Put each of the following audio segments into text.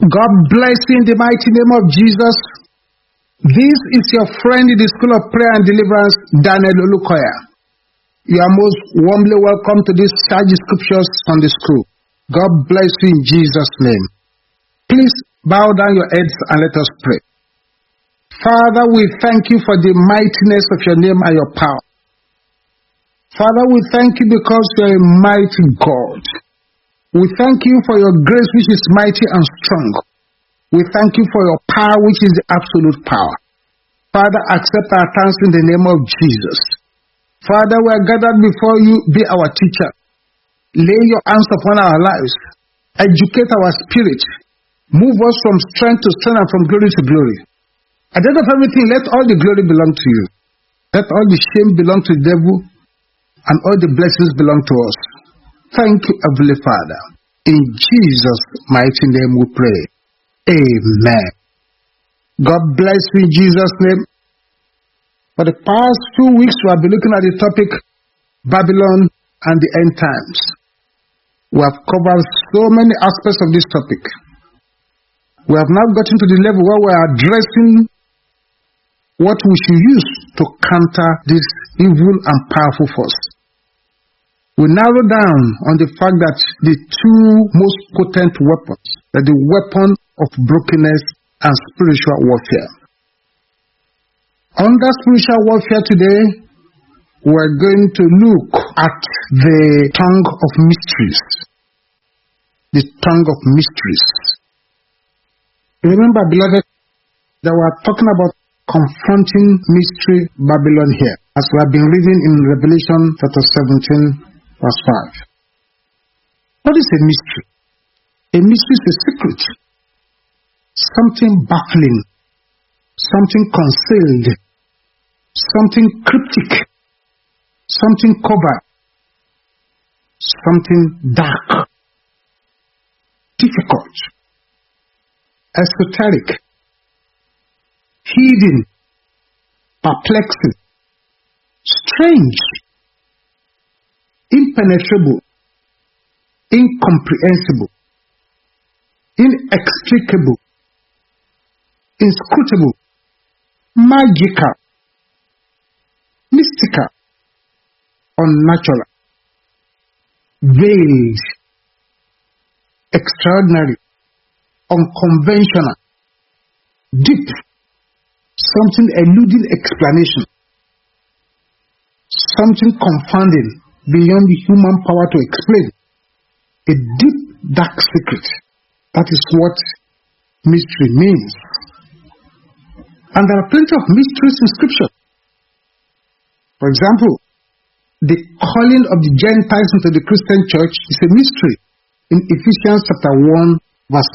God bless you in the mighty name of Jesus. This is your friend in the School of Prayer and Deliverance, Daniel Olukoya. You are most warmly welcome to this Charge Scriptures Sunday School. God bless you in Jesus' name. Please bow down your heads and let us pray. Father, we thank you for the mightiness of your name and your power. Father, we thank you because you are a mighty God. We thank you for your grace which is mighty and strong. We thank you for your power which is the absolute power. Father, accept our thanks in the name of Jesus. Father, we are gathered before you, be our teacher. Lay your hands upon our lives. Educate our spirit. Move us from strength to strength and from glory to glory. At the end of everything, let all the glory belong to you. Let all the shame belong to the devil and all the blessings belong to us. Thank you, Heavenly Father. In Jesus' mighty name we pray. Amen. God bless you in Jesus' name. For the past 2 weeks, we have been looking at the topic Babylon and the end times. We have covered so many aspects of this topic. We have now gotten to the level where we are addressing what we should use to counter this evil and powerful force. We narrow down on the fact that the two most potent weapons are the weapon of brokenness and spiritual warfare. Under spiritual warfare today, we are going to look at the tongue of mysteries. The tongue of mysteries. Remember, beloved, that we are talking about confronting mystery Babylon here, as we have been reading in Revelation chapter 17, verse 5. What is a mystery? A mystery is a secret. Something baffling. Something concealed. Something cryptic. Something covered. Something dark. Difficult. Esoteric. Hidden. Perplexing. Strange. Impenetrable, incomprehensible, inextricable, inscrutable, magical, mystical, unnatural, veiled, extraordinary, unconventional, deep, something eluding explanation, something confounding, beyond the human power to explain. A deep, dark secret. That is what mystery means. And there are plenty of mysteries in Scripture. For example, the calling of the Gentiles into the Christian church is a mystery in Ephesians chapter 1, verse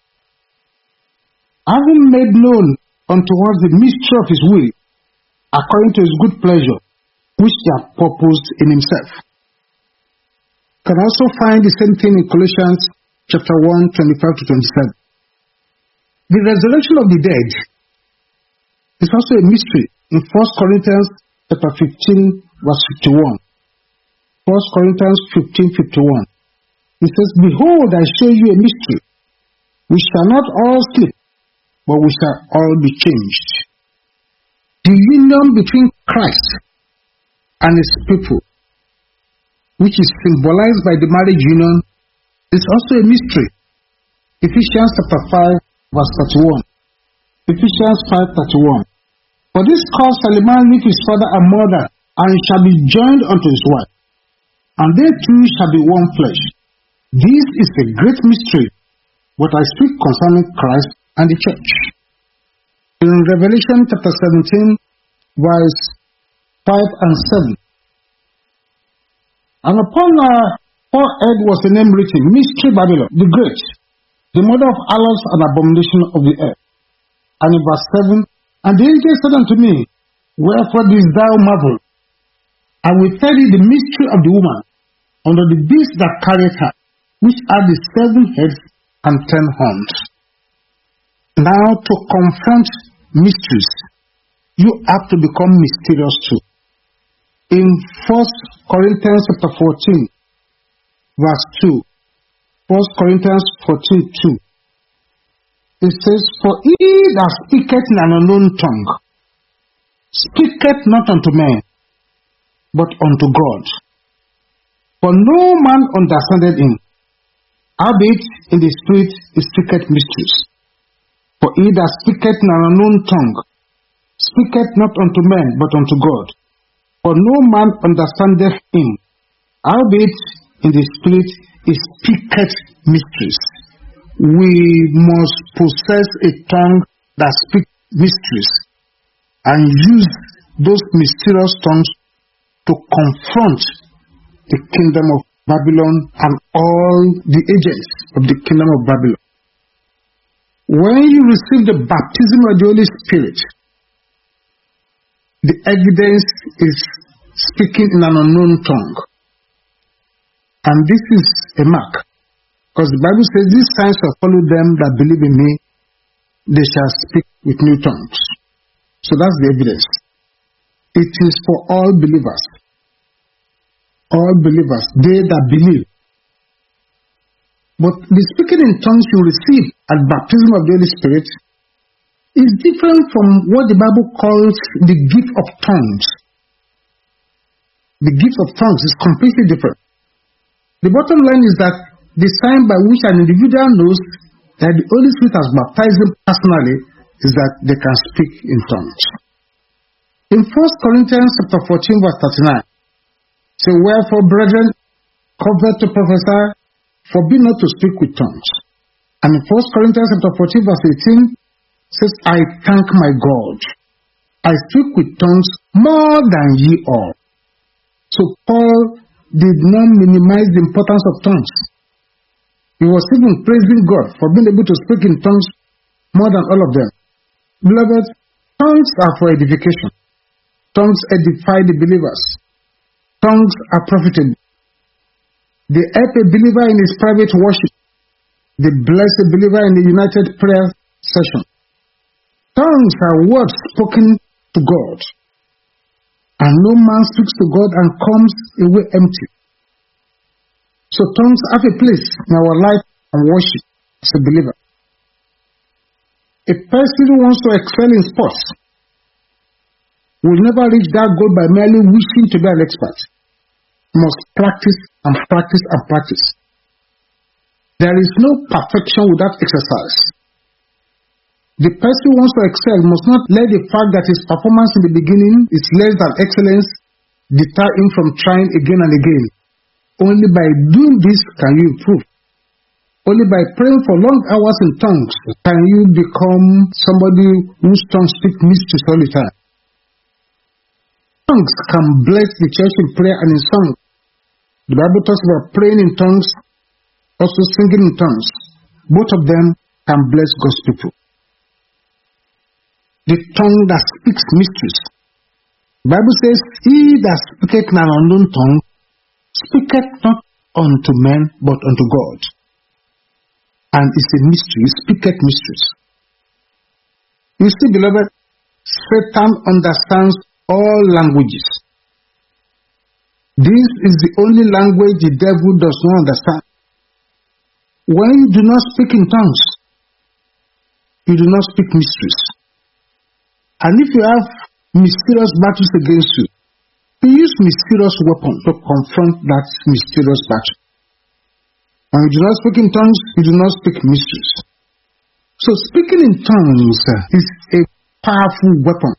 9. Having made known unto us the mystery of his will, according to his good pleasure, which he hath purposed in himself. You can also find the same thing in Colossians chapter 1, 25 to 27. The resurrection of the dead is also a mystery in 1 Corinthians chapter 15, verse 51. 1 Corinthians 15, 51. It says, Behold, I show you a mystery. We shall not all sleep, but we shall all be changed. The union between Christ and his people, which is symbolized by the marriage union, is also a mystery. Ephesians chapter 5, verse 31. Ephesians 5:31. For this cause shall a man leave his father and mother, and shall be joined unto his wife, and they two shall be one flesh. This is a great mystery, but I speak concerning Christ and the church. In Revelation chapter 17, verse 5 and 7. And upon her forehead was a name written, Mystery Babylon, the Great, the mother of harlots and abomination of the earth. And in verse 7, And the angel said unto me, Wherefore didst thou marvel? I will tell thee the mystery of the woman, under the beast that carrieth her, which are the 7 heads and 10 horns. Now to confront mysteries, you have to become mysterious too. In 1 Corinthians chapter 14, verse 2, 1 Corinthians 14:2. It says, "For he that speaketh in an unknown tongue speaketh not unto men, but unto God. For no man understandeth him, howbeit in the spirit he speaketh mysteries. For he that speaketh in an unknown tongue speaketh not unto men, but unto God. For no man understandeth him, howbeit in the spirit he speaketh mysteries." We must possess a tongue that speaks mysteries and use those mysterious tongues to confront the kingdom of Babylon and all the agents of the kingdom of Babylon. When you receive the baptism of the Holy Spirit, the evidence is speaking in an unknown tongue. And this is a mark. Because the Bible says, "These signs shall follow them that believe in me, they shall speak with new tongues." So that's the evidence. It is for all believers. All believers, they that believe. But the speaking in tongues you receive at baptism of the Holy Spirit is different from what the Bible calls the gift of tongues. The gift of tongues is completely different. The bottom line is that the sign by which an individual knows that the Holy Spirit has baptized them personally is that they can speak in tongues. In 1 Corinthians chapter 14 verse 39, say, "Wherefore, brethren, covet to prophesy, forbid not to speak with tongues." And in 1 Corinthians chapter 14 verse 18, says, "I thank my God, I speak with tongues more than ye all." So Paul did not minimize the importance of tongues. He was even praising God for being able to speak in tongues more than all of them. Beloved, tongues are for edification. Tongues edify the believers. Tongues are profitable. They help a believer in his private worship. They bless a believer in the united prayer session. Tongues are words spoken to God. And no man speaks to God and comes away empty. So tongues have a place in our life and worship as a believer. A person who wants to excel in sports will never reach that goal by merely wishing to be an expert. He must practice and practice and practice. There is no perfection without exercise. The person who wants to excel must not let the fact that his performance in the beginning is less than excellence deter him from trying again and again. Only by doing this can you improve. Only by praying for long hours in tongues can you become somebody whose tongue speaks mysteries all the time. Tongues can bless the church in prayer and in song. The Bible talks about praying in tongues, also singing in tongues. Both of them can bless God's people. The tongue that speaks mysteries. The Bible says, "He that speaketh in an unknown tongue speaketh not unto men, but unto God." And it's a mystery, speaketh mysteries. You see, beloved, Satan understands all languages. This is the only language the devil does not understand. When you do not speak in tongues, you do not speak mysteries. And if you have mysterious battles against you, you use mysterious weapons to confront that mysterious battle. When you do not speak in tongues, you do not speak mysteries. So speaking in tongues is a powerful weapon.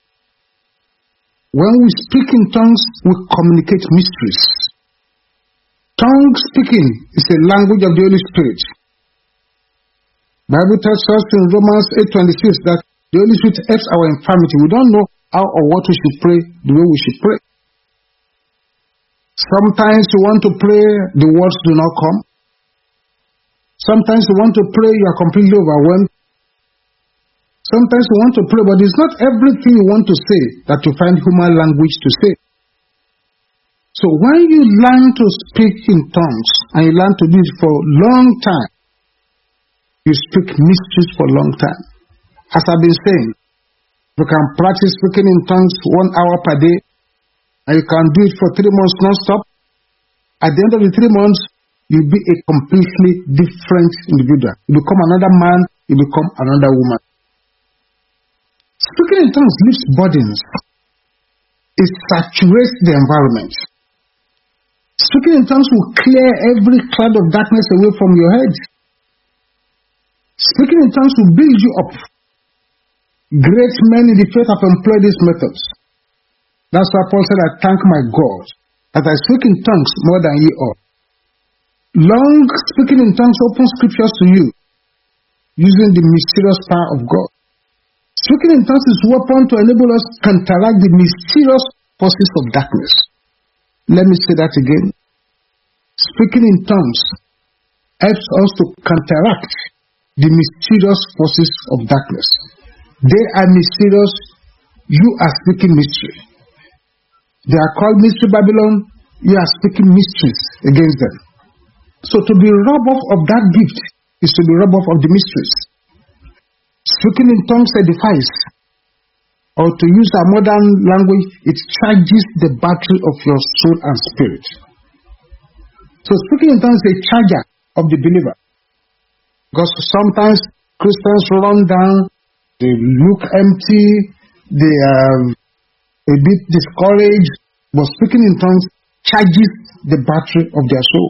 When we speak in tongues, we communicate mysteries. Tongue speaking is a language of the Holy Spirit. The Bible tells us in Romans 8:26 that the Holy Spirit helps our infirmity. We don't know how or what we should pray the way we should pray. Sometimes you want to pray, the words do not come. Sometimes you want to pray, you are completely overwhelmed. Sometimes you want to pray, but it's not everything you want to say that you find human language to say. So when you learn to speak in tongues, and you learn to do it for a long time, you speak mysteries for a long time. As I've been saying, you can practice speaking in tongues 1 hour per day, and you can do it for 3 months non-stop. At the end of the 3 months, you'll be a completely different individual. You become another man you become another woman. Speaking in tongues lifts burdens. It saturates the environment. Speaking in tongues will clear every cloud of darkness away from your head. Speaking in tongues will build you up. Great men in the faith have employed these methods. That's why Paul said, I thank my God that I speak in tongues more than ye all. Long speaking in tongues opens scriptures to you using the mysterious power of God. Speaking in tongues is a weapon to enable us to counteract the mysterious forces of darkness. Let me say that again. Speaking in tongues helps us to counteract the mysterious forces of darkness. They are mysterious. You are speaking mystery. They are called Mystery Babylon. You are speaking mysteries against them. So to be robbed of that gift is to be robbed of the mysteries. Speaking in tongues edifies. Or to use our modern language, it charges the battery of your soul and spirit. So speaking in tongues is a charger of the believer. Because sometimes Christians run down, they look empty, they are a bit discouraged, but speaking in tongues charges the battery of their soul.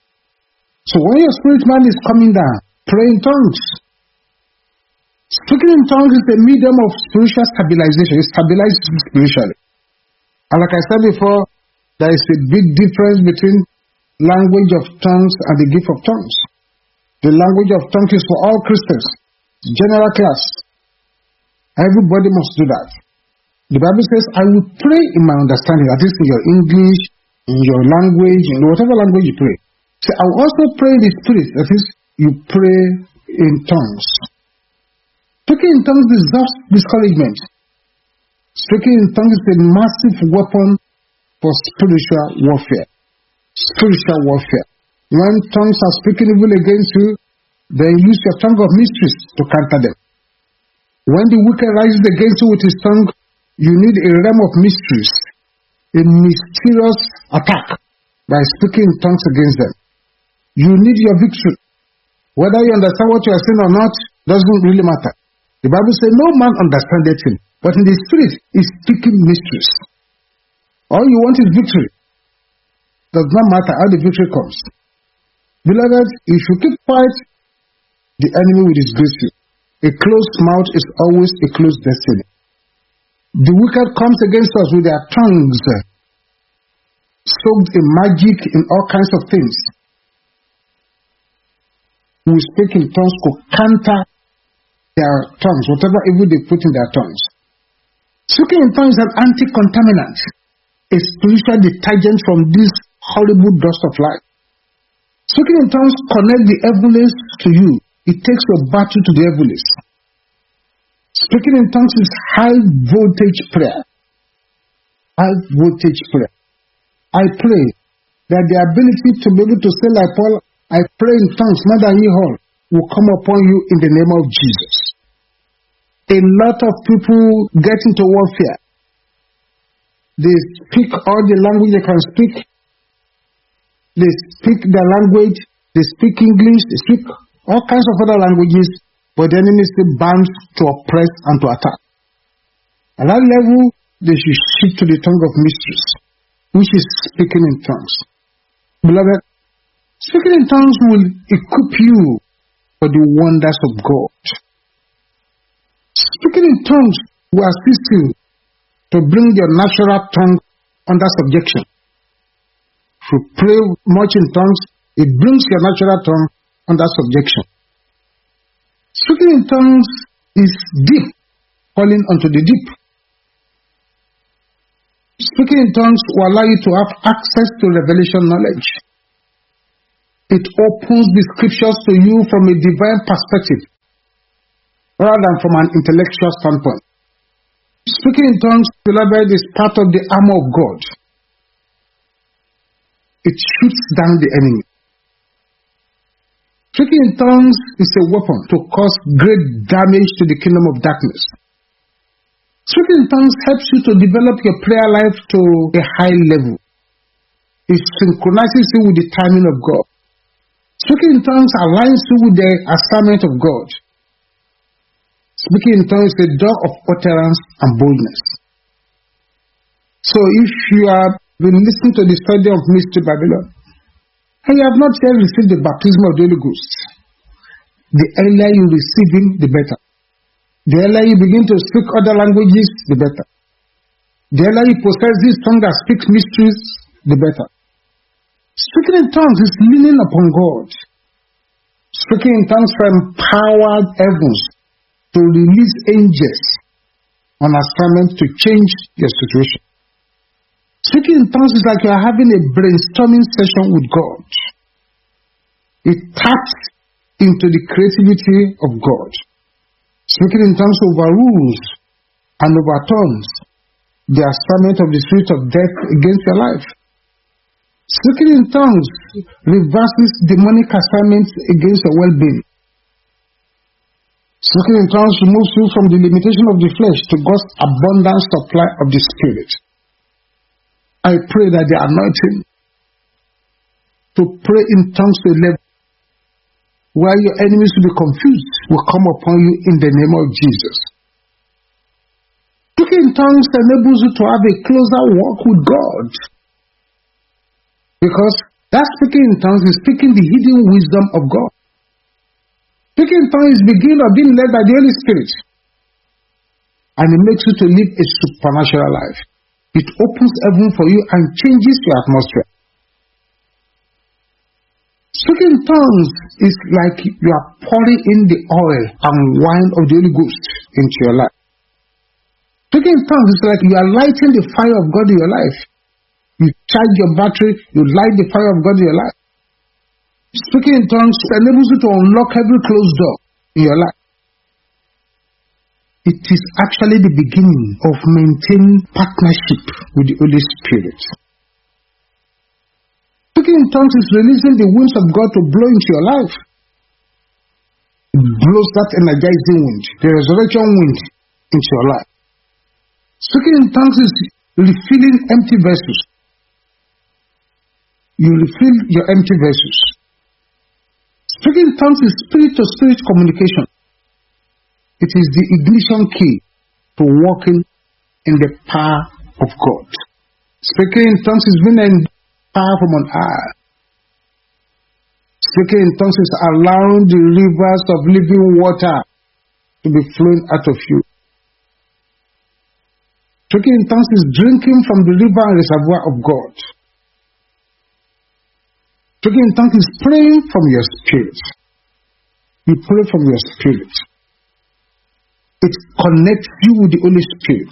So when your spirit man is coming down, pray in tongues. Speaking in tongues is a medium of spiritual stabilization. It stabilizes you spiritually. And like I said before, there is a big difference between language of tongues and the gift of tongues. The language of tongues is for all Christians. General class. Everybody must do that. The Bible says, I will pray in my understanding, that is in your English, in your language, in whatever language you pray. So I will also pray in the Spirit, that is, you pray in tongues. Speaking in tongues dissolves discouragement. Speaking in tongues is a massive weapon for spiritual warfare. Spiritual warfare. When tongues are speaking evil against you, then use your tongue of mysteries to counter them. When the wicked rises against you with his tongue, you need a realm of mysteries, a mysterious attack by speaking in tongues against them. You need your victory. Whether you understand what you are saying or not doesn't really matter. The Bible says no man understandeth him, but in the spirit is speaking mysteries. All you want is victory. Does not matter how the victory comes. Beloved, if you keep quiet, the enemy will disgrace you. A closed mouth is always a closed destiny. The wicked comes against us with their tongues, soaked in magic, in all kinds of things. We speak in tongues to counter their tongues, whatever evil they put in their tongues. Speaking in tongues is an anti-contaminant, a spiritual detergent from this horrible dust of life. Speaking in tongues connects the heavenlies to you. It takes your battle to the heavenlies. Speaking in tongues is high voltage prayer. High voltage prayer. I pray that the ability to be able to say like Paul, I pray in tongues more than ye all, will come upon you in the name of Jesus. A lot of people get into warfare. They speak all the language they can speak. They speak their language. They speak English. They speak all kinds of other languages, but the enemy still bound to oppress and to attack. At that level, they should shift to the tongue of mysteries, which is speaking in tongues. Beloved, speaking in tongues will equip you for the wonders of God. Speaking in tongues will assist you to bring your natural tongue under subjection. If you pray much in tongues, it brings your natural tongue under subjection. Speaking in tongues is deep, calling unto the deep. Speaking in tongues will allow you to have access to revelation knowledge. It opens the scriptures to you from a divine perspective, rather than from an intellectual standpoint. Speaking in tongues, beloved, is part of the armor of God. It shoots down the enemy. Speaking in tongues is a weapon to cause great damage to the kingdom of darkness. Speaking in tongues helps you to develop your prayer life to a high level. It synchronizes you with the timing of God. Speaking in tongues aligns you with the assignment of God. Speaking in tongues is a door of utterance and boldness. So if you have been listening to the study of Mystery Babylon, and you have not yet received the baptism of the Holy Ghost, the earlier you receive Him, the better. The earlier you begin to speak other languages, the better. The earlier you possess this tongue that speaks mysteries, the better. Speaking in tongues is leaning upon God. Speaking in tongues for empowered heavens to release angels on assignment to change your situation. Speaking in tongues is like you are having a brainstorming session with God. It taps into the creativity of God. Speaking in tongues overrules and overturns the assignment of the spirit of death against your life. Speaking in tongues reverses demonic assignments against your well-being. Speaking in tongues removes you from the limitation of the flesh to God's abundant supply of the Spirit. I pray that the anointing to pray in tongues to a level where your enemies will be confused will come upon you in the name of Jesus. Speaking in tongues enables you to have a closer walk with God. Because that speaking in tongues is speaking the hidden wisdom of God. Speaking in tongues is the beginning of being led by the Holy Spirit. And it makes you to live a supernatural life. It opens heaven for you and changes your atmosphere. Speaking in tongues is like you are pouring in the oil and wine of the Holy Ghost into your life. Speaking in tongues is like you are lighting the fire of God in your life. You charge your battery, you light the fire of God in your life. Speaking in tongues enables you to unlock every closed door in your life. It is actually the beginning of maintaining partnership with the Holy Spirit. Speaking in tongues is releasing the winds of God to blow into your life. It blows that energizing wind, the resurrection wind, into your life. Speaking in tongues is refilling empty vessels. You refill your empty vessels. Speaking in tongues is spirit-to-spirit communication. It is the ignition key to walking in the power of God. Speaking in tongues is being power from on high. Speaking in tongues is allowing the rivers of living water to be flowing out of you. Speaking in tongues is drinking from the river and reservoir of God. Speaking in tongues is praying from your spirit. You pray from your spirit. It connects you with the Holy Spirit.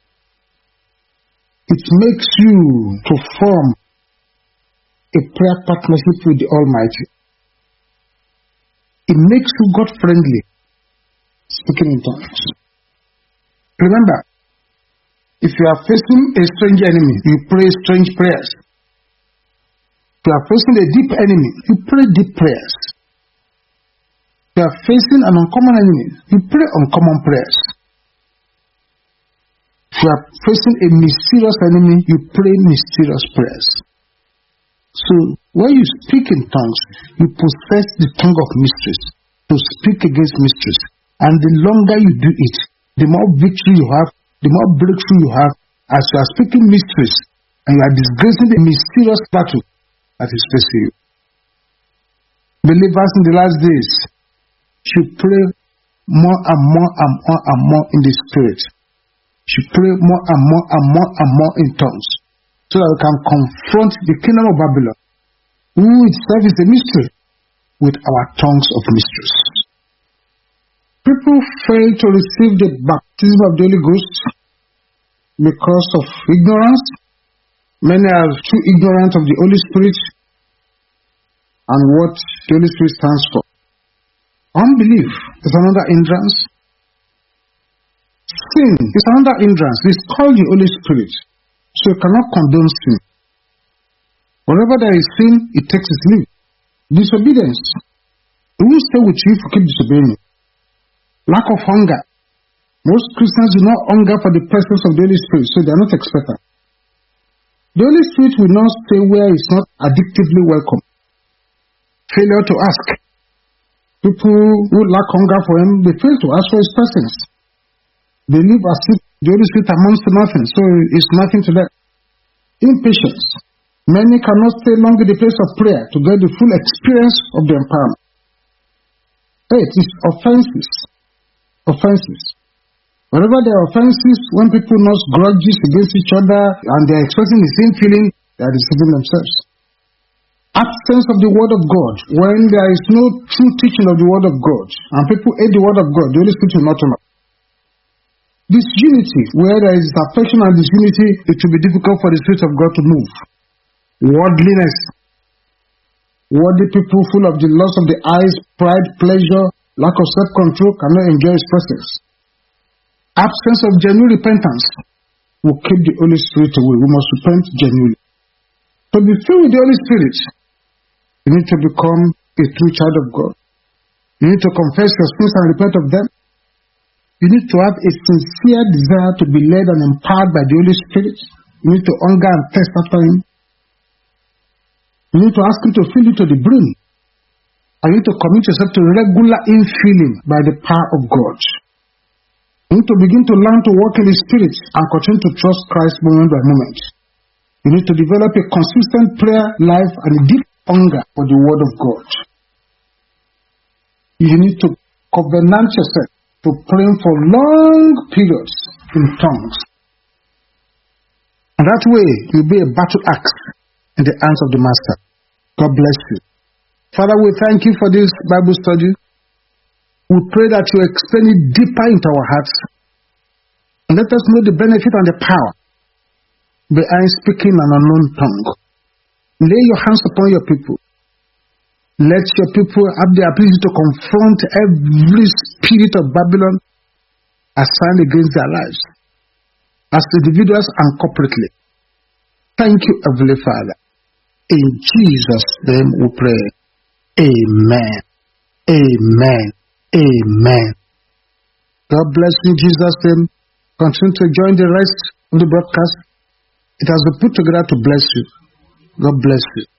It makes you to form a prayer partnership with the Almighty. It makes you God-friendly, speaking in tongues. Remember, if you are facing a strange enemy, you pray strange prayers. If you are facing a deep enemy, you pray deep prayers. If you are facing an uncommon enemy, you pray uncommon prayers. If you are facing a mysterious enemy, you pray mysterious prayers. So, when you speak in tongues, you possess the tongue of mysteries to speak against mysteries. And the longer you do it, the more victory you have, the more breakthrough you have, as you are speaking mysteries, and you are disgracing the mysterious battle that is facing you. Believers in the last days should pray more and more and more and more in the Spirit. Should pray more and more and more and more in tongues, so that we can confront the kingdom of Babylon, who itself is a mystery, with our tongues of mysteries. People fail to receive the baptism of the Holy Ghost because of ignorance. Many are too ignorant of the Holy Spirit and what the Holy Spirit stands for. Unbelief is another hindrance. Sin is another hindrance. It's called the Holy Spirit. So you cannot condone sin. Wherever there is sin, it takes its leave. Disobedience. It will stay with you if you keep disobeying. Lack of hunger. Most Christians do not hunger for the presence of the Holy Spirit, so they are not expectant. The Holy Spirit will not stay where it's not addictively welcome. Failure to ask. People who lack hunger for Him, they fail to ask for His presence. They live as if the Holy Spirit amounts to nothing, so it's nothing to them. Impatience. Many cannot stay long in the place of prayer to get the full experience of the empowerment. 8 is offenses. Offenses. Whenever there are offenses, when people nurse grudges against each other and they are expressing the same feeling, they are deceiving themselves. Absence of the Word of God. When there is no true teaching of the Word of God and people hate the Word of God, the Holy Spirit will not come up. Disunity. Where there is affection and disunity, it will be difficult for the Spirit of God to move. Worldliness. Worldly people full of the lust of the eyes, pride, pleasure, lack of self-control cannot enjoy His presence. Absence of genuine repentance will keep the Holy Spirit away. We must repent genuinely. To be filled with the Holy Spirit, you need to become a true child of God. You need to confess your sins and repent of them. You need to have a sincere desire to be led and empowered by the Holy Spirit. You need to hunger and thirst after Him. You need to ask Him to fill you to the brim. And you need to commit yourself to regular infilling by the power of God. You need to begin to learn to walk in the Spirit and continue to trust Christ moment by moment. You need to develop a consistent prayer life and a deep hunger for the Word of God. You need to covenant yourself to praying for long periods in tongues. And that way, you'll be a battle axe in the hands of the Master. God bless you. Father, we thank you for this Bible study. We pray that you explain it deeper into our hearts. And let us know the benefit and the power behind speaking an unknown tongue. Lay your hands upon your people. Let your people have the ability to confront every spirit of Babylon assigned against their lives, as individuals and corporately. Thank you, Heavenly Father. In Jesus' name we pray. Amen. Amen. Amen. God bless you in Jesus' name. Continue to join the rest of the broadcast. It has been put together to bless you. God bless you.